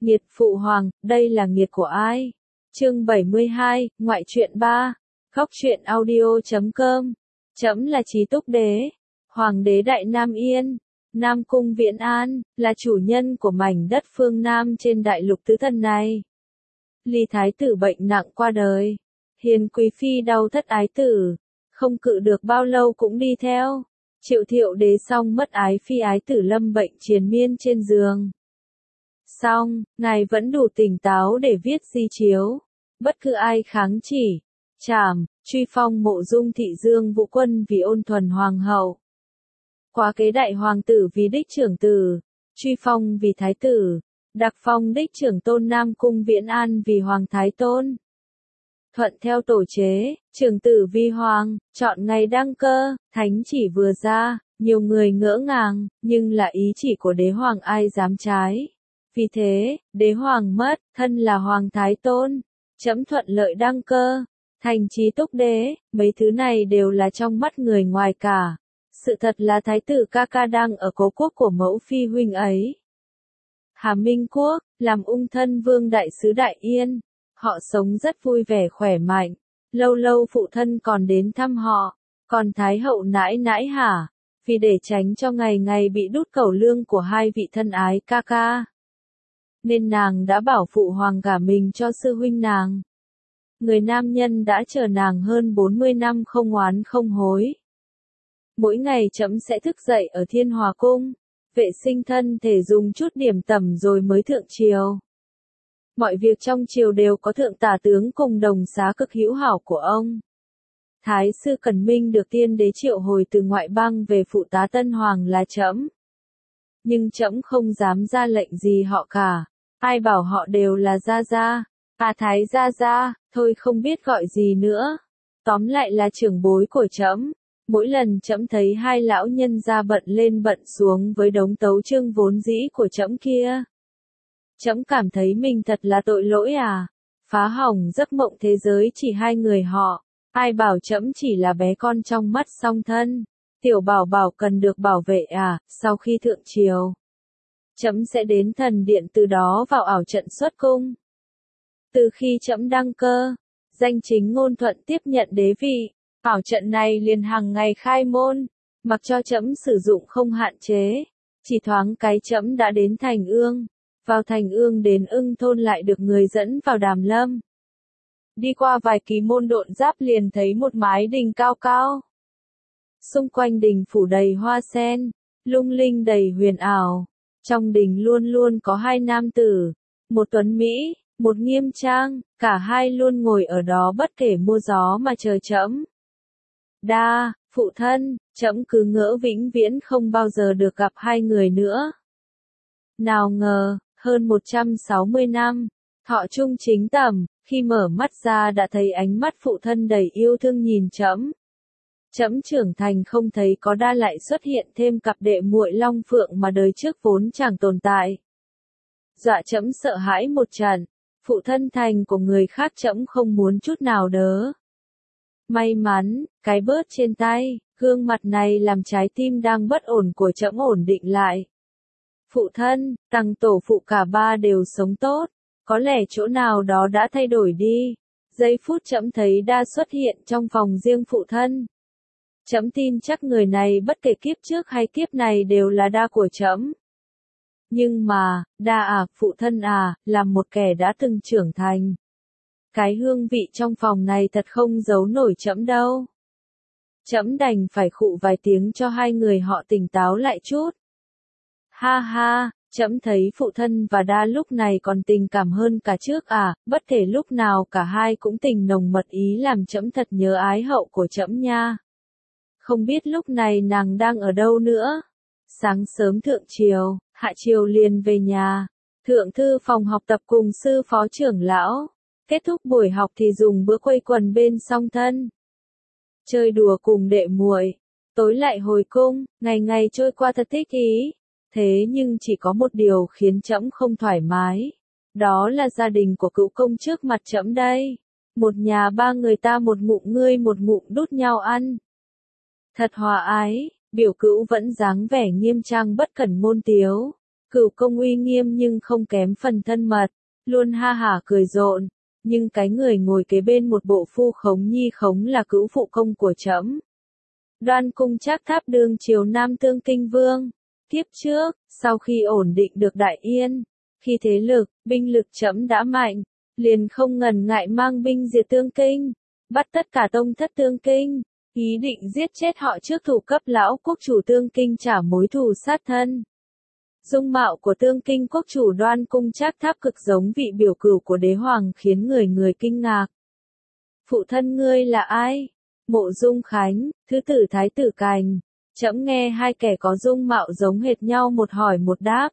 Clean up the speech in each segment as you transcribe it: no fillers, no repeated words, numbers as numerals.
Nghiệt phụ hoàng, đây là nghiệt của ai? Chương 72, ngoại truyện 3. Góc truyện audio.com. Trẫm là Chí Túc Đế, Hoàng đế Đại Nam Yên, Nam Cung Viễn An, là chủ nhân của mảnh đất phương Nam trên đại lục tứ thần này. Ly thái tử bệnh nặng qua đời, Hiền quý phi đau thất ái tử, không cự được bao lâu cũng đi theo. Triệu Thiệu đế xong mất ái phi ái tử lâm bệnh triền miên trên giường. Xong, ngài vẫn đủ tỉnh táo để viết di chiếu. Bất cứ ai kháng chỉ, trảm, truy phong Mộ Dung Thị Dương Vũ Quân vì ôn thuần hoàng hậu. Quá kế đại hoàng tử vì đích trưởng tử, truy phong vì thái tử, đặc phong đích trưởng tôn Nam Cung Viễn An vì hoàng thái tôn. Thuận theo tổ chế, trưởng tử vi hoàng, chọn ngày đăng cơ, thánh chỉ vừa ra, nhiều người ngỡ ngàng, nhưng là ý chỉ của đế hoàng ai dám trái. Vì thế, đế hoàng mất, thân là hoàng thái tôn, trẫm thuận lợi đăng cơ, thành Chí Túc Đế, mấy thứ này đều là trong mắt người ngoài cả. Sự thật là thái tử ca ca đang ở cố quốc của mẫu phi huynh ấy. Hà Minh Quốc, làm ung thân vương đại sứ Đại Yên, họ sống rất vui vẻ khỏe mạnh, lâu lâu phụ thân còn đến thăm họ, còn thái hậu nãi nãi hả, vì để tránh cho ngày ngày bị đút cẩu lương của hai vị thân ái ca ca, nên nàng đã bảo phụ hoàng gả mình cho sư huynh nàng. Người nam nhân đã chờ nàng hơn 40 năm không oán không hối. Mỗi ngày trẫm sẽ thức dậy ở Thiên Hòa Cung, vệ sinh thân thể dùng chút điểm tẩm rồi mới thượng triều. Mọi việc trong triều đều có thượng tả tướng cùng đồng xá cực hữu hảo của ông. Thái sư Cẩn Minh được tiên đế triệu hồi từ ngoại bang về phụ tá tân hoàng là trẫm. Nhưng trẫm không dám ra lệnh gì họ cả, ai bảo họ đều là gia gia, thái gia gia, thôi không biết gọi gì nữa. Tóm lại là trưởng bối của trẫm. Mỗi lần trẫm thấy hai lão nhân gia bận lên bận xuống với đống tấu chương vốn dĩ của trẫm kia, trẫm cảm thấy mình thật là tội lỗi à, phá hỏng giấc mộng thế giới chỉ hai người họ, ai bảo trẫm chỉ là bé con trong mắt song thân, tiểu bảo bảo cần được bảo vệ à. Sau khi thượng triều, trẫm sẽ đến thần điện, từ đó vào ảo trận xuất cung. Từ khi trẫm đăng cơ, danh chính ngôn thuận tiếp nhận đế vị, ảo trận này liền hàng ngày khai môn, mặc cho trẫm sử dụng không hạn chế. Chỉ thoáng cái trẫm đã đến Thành Ương, vào Thành Ương đến Ưng Thôn lại được người dẫn vào Đàm Lâm. Đi qua vài kỳ môn độn giáp liền thấy một mái đình cao cao. Xung quanh đình phủ đầy hoa sen, lung linh đầy huyền ảo. Trong đình luôn luôn có hai nam tử, một tuấn Mỹ, một nghiêm trang, cả hai luôn ngồi ở đó bất kể mưa gió mà chờ trẫm. Đa, phụ thân, trẫm cứ ngỡ vĩnh viễn không bao giờ được gặp hai người nữa. Nào ngờ, hơn 160 năm, thọ trung chính tầm, khi mở mắt ra đã thấy ánh mắt phụ thân đầy yêu thương nhìn trẫm. Trẫm trưởng thành không thấy có Đa lại xuất hiện thêm cặp đệ muội Long Phượng mà đời trước vốn chẳng tồn tại. Dọa trẫm sợ hãi một trận, phụ thân thành của người khác trẫm không muốn chút nào đỡ. May mắn, cái bớt trên tay, gương mặt này làm trái tim đang bất ổn của trẫm ổn định lại. Phụ thân, Tằng tổ phụ cả ba đều sống tốt, có lẽ chỗ nào đó đã thay đổi đi. Giây phút trẫm thấy Đa xuất hiện trong phòng riêng phụ thân, trẫm tin chắc người này bất kể kiếp trước hay kiếp này đều là Đa của trẫm. Nhưng mà, Đa à, phụ thân à, là một kẻ đã từng trưởng thành. Cái hương vị trong phòng này thật không giấu nổi trẫm đâu. Trẫm đành phải khụ vài tiếng cho hai người họ tỉnh táo lại chút. Ha ha, trẫm thấy phụ thân và Đa lúc này còn tình cảm hơn cả trước à, bất kể lúc nào cả hai cũng tình nồng mật ý làm trẫm thật nhớ ái hậu của trẫm nha. Không biết lúc này nàng đang ở đâu nữa. Sáng sớm thượng triều, hạ triều liền về nhà. Thượng thư phòng học tập cùng sư phó trưởng lão. Kết thúc buổi học thì dùng bữa quây quần bên song thân. Chơi đùa cùng đệ muội. Tối lại hồi cung, ngày ngày trôi qua thật thích ý. Thế nhưng chỉ có một điều khiến trẫm không thoải mái. Đó là gia đình của cữu công trước mặt trẫm đây. Một nhà ba người ta một ngụm ngươi một ngụm đút nhau ăn. Thật hòa ái, biểu cữu vẫn dáng vẻ nghiêm trang bất cẩn môn tiếu. Cửu công uy nghiêm nhưng không kém phần thân mật, luôn ha hả cười rộn, nhưng cái người ngồi kế bên một bộ phu khống nhi khống là cữu phụ công của trẫm. Đoan Cung Trác Tháp đương triều Nam Tương Kinh Vương. Kiếp trước, sau khi ổn định được Đại Yên, khi thế lực, binh lực trẫm đã mạnh, liền không ngần ngại mang binh diệt Tương Kinh, bắt tất cả tông thất Tương Kinh, ý định giết chết họ trước thủ cấp lão quốc chủ Tương Kinh trả mối thù sát thân. Dung mạo của Tương Kinh quốc chủ Đoan Cung Trác Tháp cực giống vị biểu cửu của đế hoàng khiến người người kinh ngạc. Phụ thân ngươi là ai? Mộ Dung Khánh, thứ tử Thái tử Cành. Trẫm nghe hai kẻ có dung mạo giống hệt nhau một hỏi một đáp.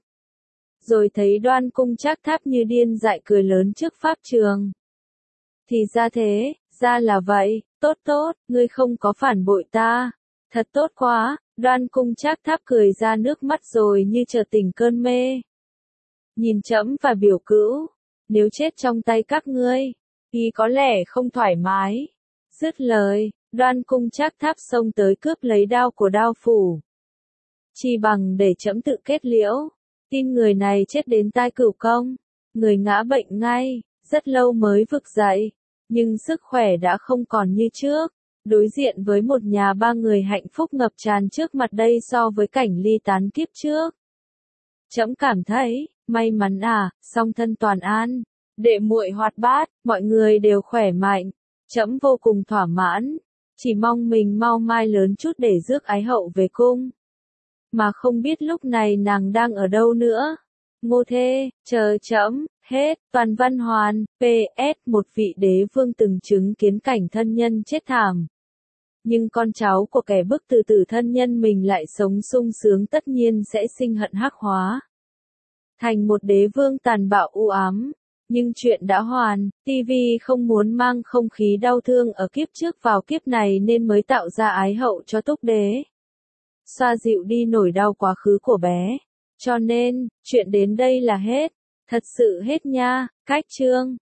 Rồi thấy Đoan Cung Trác Tháp như điên dại cười lớn trước pháp trường. Thì ra thế, ra là vậy, tốt tốt, ngươi không có phản bội ta. Thật tốt quá, Đoan Cung Trác Tháp cười ra nước mắt rồi như chợt tỉnh cơn mê. Nhìn trẫm và biểu cữu, nếu chết trong tay các ngươi, thì có lẽ không thoải mái. Dứt lời, Đoan Cung Trác Tháp xông tới cướp lấy đao của Đao Phủ. Chi bằng để trẫm tự kết liễu, tin người này chết đến tai Cửu công, người ngã bệnh ngay, rất lâu mới vực dậy, nhưng sức khỏe đã không còn như trước. Đối diện với một nhà ba người hạnh phúc ngập tràn trước mặt đây so với cảnh ly tán kiếp trước. Trẫm cảm thấy, may mắn song thân toàn an, đệ muội hoạt bát, mọi người đều khỏe mạnh. Trẫm vô cùng thỏa mãn, chỉ mong mình mau mai lớn chút để rước ái hậu về cung. Mà không biết lúc này nàng đang ở đâu nữa. Ngô Thê, chờ trẫm, hết, toàn văn hoàn, PS, một vị đế vương từng chứng kiến cảnh thân nhân chết thảm. Nhưng con cháu của kẻ bức từ tử thân nhân mình lại sống sung sướng tất nhiên sẽ sinh hận hắc hóa. Thành một đế vương tàn bạo u ám. Nhưng chuyện đã hoàn, TV không muốn mang không khí đau thương ở kiếp trước vào kiếp này nên mới tạo ra ái hậu cho Túc Đế. Xoa dịu đi nỗi đau quá khứ của bé. Cho nên, chuyện đến đây là hết. Thật sự hết nha, cách chương.